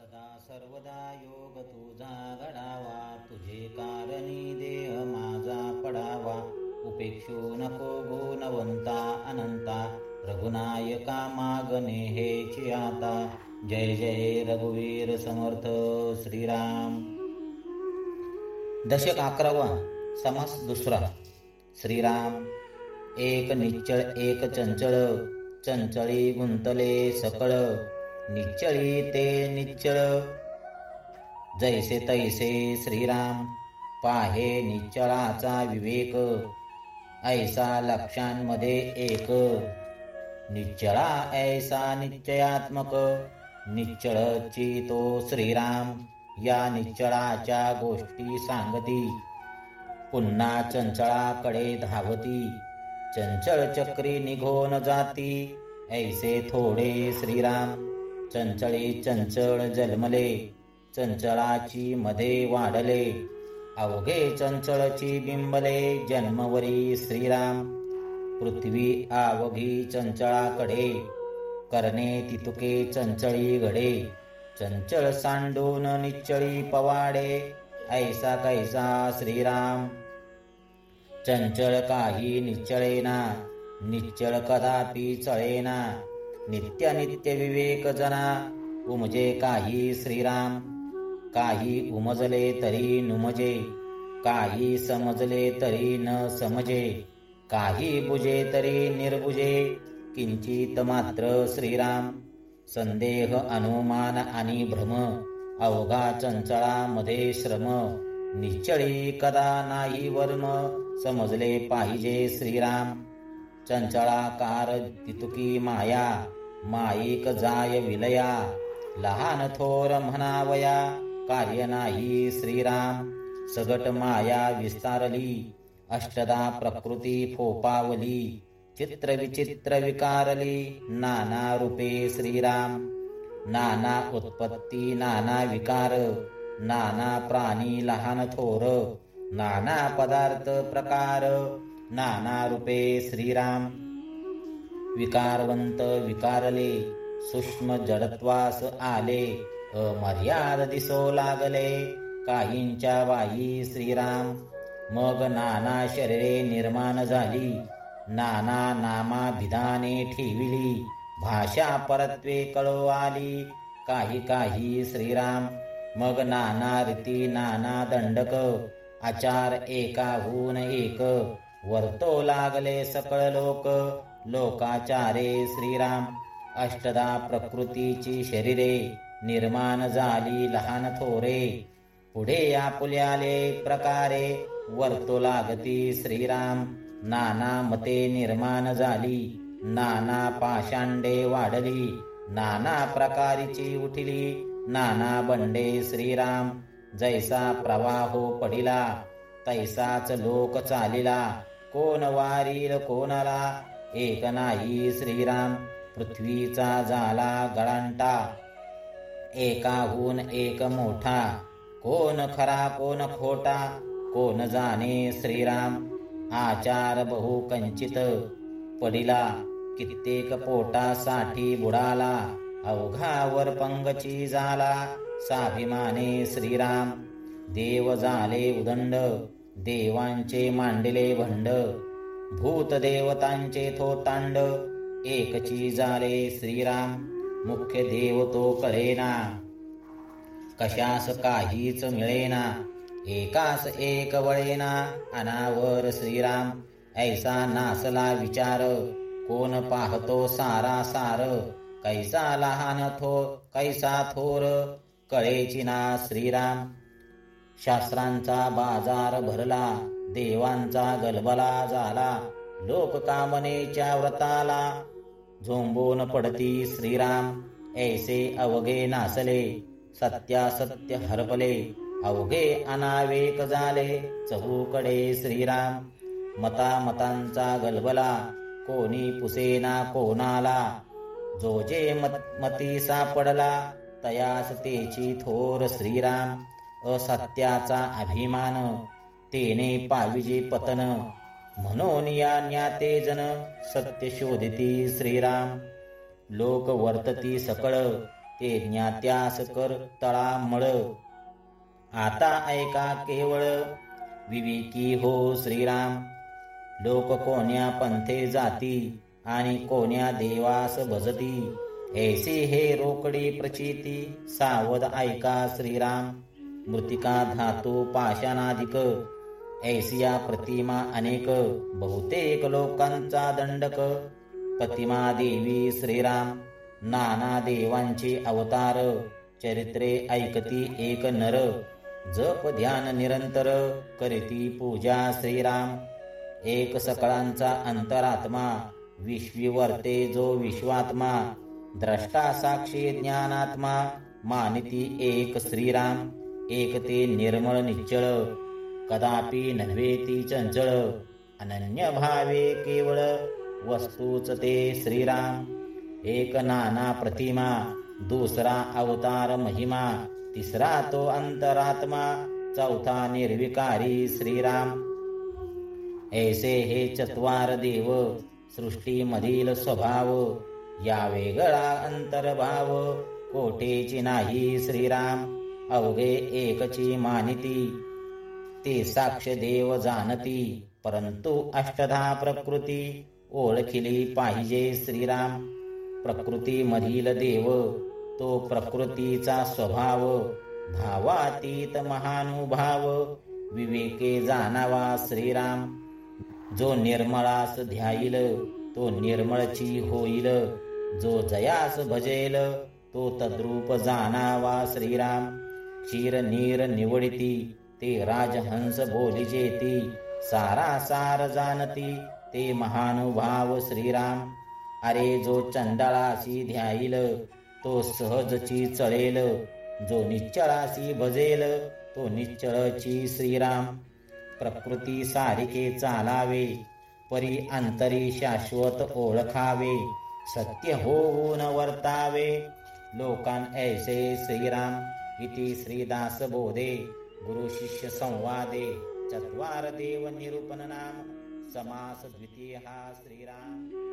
सदा सर्वदा योग तुझा घडावा, तुझे कारणी देह माझा पडावा. उपेक्षू नको गुणवंता अनंता, रघुनायका मागणे हेची आता. जय जय रघुवीर समर्थ श्रीराम. दशक 11वा. समास दुसरा. श्रीराम. एक निश्चळ एक चंचळ, चंचळी गुंतले सकळ. निश्चळी ते निश्चळ, जैसे तैसे श्रीराम. पाहे निश्चळाचा विवेक, ऐसा लक्षांमध्ये एक. निश्चळा ऐसा निश्चयात्मक, निश्चळची तो श्रीराम. या निश्चळाच्या गोष्टी सांगती, पुन्हा चंचळाकडे धावती. चंचळ चक्री निघून जाती, ऐसे थोडे श्रीराम. चंचळी चंचळ जन्मले, चंचळाची मध्ये वाढले. अवघे चंचळची बिंबले, जन्मवरी श्रीराम. पृथ्वी आवघी चंचळाकडे, करणे तितुके चंचळी घडे. चंचळ सांडून निश्चळी पवाडे, ऐसा कैसा श्रीराम. चंचळ काही निश्चळेना, निश्चळ कदापि चळेना. नित्य नित्य विवेक जना, उमजे काही श्रीराम. काही उमजले तरी नुमजे, काही समजले तरी न समजे. काही बुजे तरी निर्बुजे, किंचित मात्र श्रीराम. संदेह अनुमान आणि भ्रम, अवघा चंचळामध्ये श्रम. निश्चळी कदा नाही वर्म, समजले पाहिजे श्रीराम. चंचळाकार तितुकी माया, माईक जाय विलया. लहान थोर म्हणावया, कार्य नाही श्रीराम. सगट माया विस्तारली, अष्टदा प्रकृती फोपावली. चित्र विचित्र विकारली, नाना रूपे श्रीराम. नाना उत्पत्ती नाना विकार, नाना प्राणी लहान थोर. नाना पदार्थ प्रकार, नाना रूपे श्रीराम. विकारवंत विकारले, सूक्ष्म जडत्वास आले. अमर्याद दिसो लागले, काहींच्या वाई श्रीराम. मग नाना शरीरे निर्माण झाली, नाना नामाभिधाने ठेविली. भाषा परत्वे कळो आली, काही काही श्रीराम. मग नाना रीती नाना दंडक, आचार एकाहून एक. वर्तो लागले सकळ लोक, लोकाचारे श्रीराम. अष्टदा प्रकृतीची शरीरे, निर्माण झाली लहान थोरे. पुढे आपुल्याले प्रकारे, वर्तो लागती श्रीराम. नाना मते निर्माण झाली, नाना पाषांडे वाढली. नाना प्रकारीची उठली, नाना बंडे श्रीराम. जैसा प्रवाहो पडिला, तैसाच लोक चालिला. कोण वारील कोणाला, एक नाही श्रीराम. पृथ्वीचा झाला गळांटा, एकाहून एक मोठा. कोण खरा कोण खोटा, कोण जाणे श्रीराम. आचार बहु कंचित पडिला, कित्येक पोटासाठी बुडाला. अवघावर पंगची झाला, स्वाभिमाने श्रीराम. देव झाले उदंड, देवांचे मांडले भंड. भूत देवतांचे थोतांड, एकची झाले श्रीराम. मुख्य देव तो कळेना, कशास काहीच मिळेना. एकास एक वळेना, अनावर श्रीराम. ऐसा नासला विचार, कोण पाहतो सारा सार. कैसा लहान कैसा थोर, कळेची ना श्रीराम. शास्त्रांचा बाजार भरला, देवांचा गलबला झाला. लोक कामनेच्या व्रताला, झोंबून पडती श्रीराम. ऐसे अवघे नासले, सत्यासत्य हरपले. अवघे अनावेक झाले, चहूकडे श्रीराम. मतांचा गलबला, कोणी पुसेना कोणाला. जो जे मती सापडला, तयास तेची थोर श्रीराम. असत्याचा अभिमान, तेने पाविजे पतन. म्हणून या ज्ञाते जन, सत्य शोधिती श्रीराम. लोक वर्तती सकळ, ते ज्ञात्यास कर तळामळ. आता ऐका केवळ विवेकी हो श्रीराम. लोक कोण्या पंथे जाती आणि कोण्या देवास भजती. ऐसी हे रोकडी प्रचिती सावध ऐका श्रीराम. मृतिका धातू पाषाणाधिक ऐसिया प्रतिमा अनेक. बहुतेक लोकांचा दंडक प्रतिमा देवी श्रीराम. नाना देवांचे अवतार चरित्रे ऐकती एक नर. जप ध्यान निरंतर करीती पूजा श्रीराम. एक सकळांचा अंतरात्मा विश्विवर्ते जो विश्वात्मा. द्रष्टा साक्षी ज्ञानात्मा मानिती एक श्रीराम. एक ते निर्मळ निश्चळ कदापि नव्हे ती चंचळ. अनन्य भावे केवळ वस्तूच ते श्रीराम. एक नाना प्रतिमा दुसरा अवतार महिमा. तिसरा तो अंतरात्मा चौथा निर्विकारी श्रीराम. ऐसे हे चत्वार देव सृष्टीमधील स्वभाव. या वेगळा अंतर्भाव कोठेची नाही श्रीराम. अवघे एकची मानिती ते साक्ष देव जाणती. परंतु अष्टधा प्रकृती ओळखिली पाहिजे श्रीराम. प्रकृतीमधील देव तो प्रकृतीचा स्वभाव. भावातीत महानुभाव विवेके जाणावा श्रीराम. जो निर्मळास ध्याईल तो निर्मळची होईल. जो जयास भजेल तो तद्रूप जाणावा श्रीराम. क्षीर नीर निवडिती ते राजहंस बोलिजेती. सारासार जाणती ते महानुभाव श्रीराम. अरे जो चंडाळासी ध्याईल तो सहजची चळेल. जो निश्चळासी भजेल तो निश्चळची श्रीराम. प्रकृती सारिखे चालावे परी अंतरी शाश्वत ओळखावे. सत्य होऊन वर्तावे लोकान ऐसे श्रीराम. इति श्रीदास बोधे गुरु शिष्य संवादे चत्वार देव निरूपण नाम समास द्वितीय श्रीराम.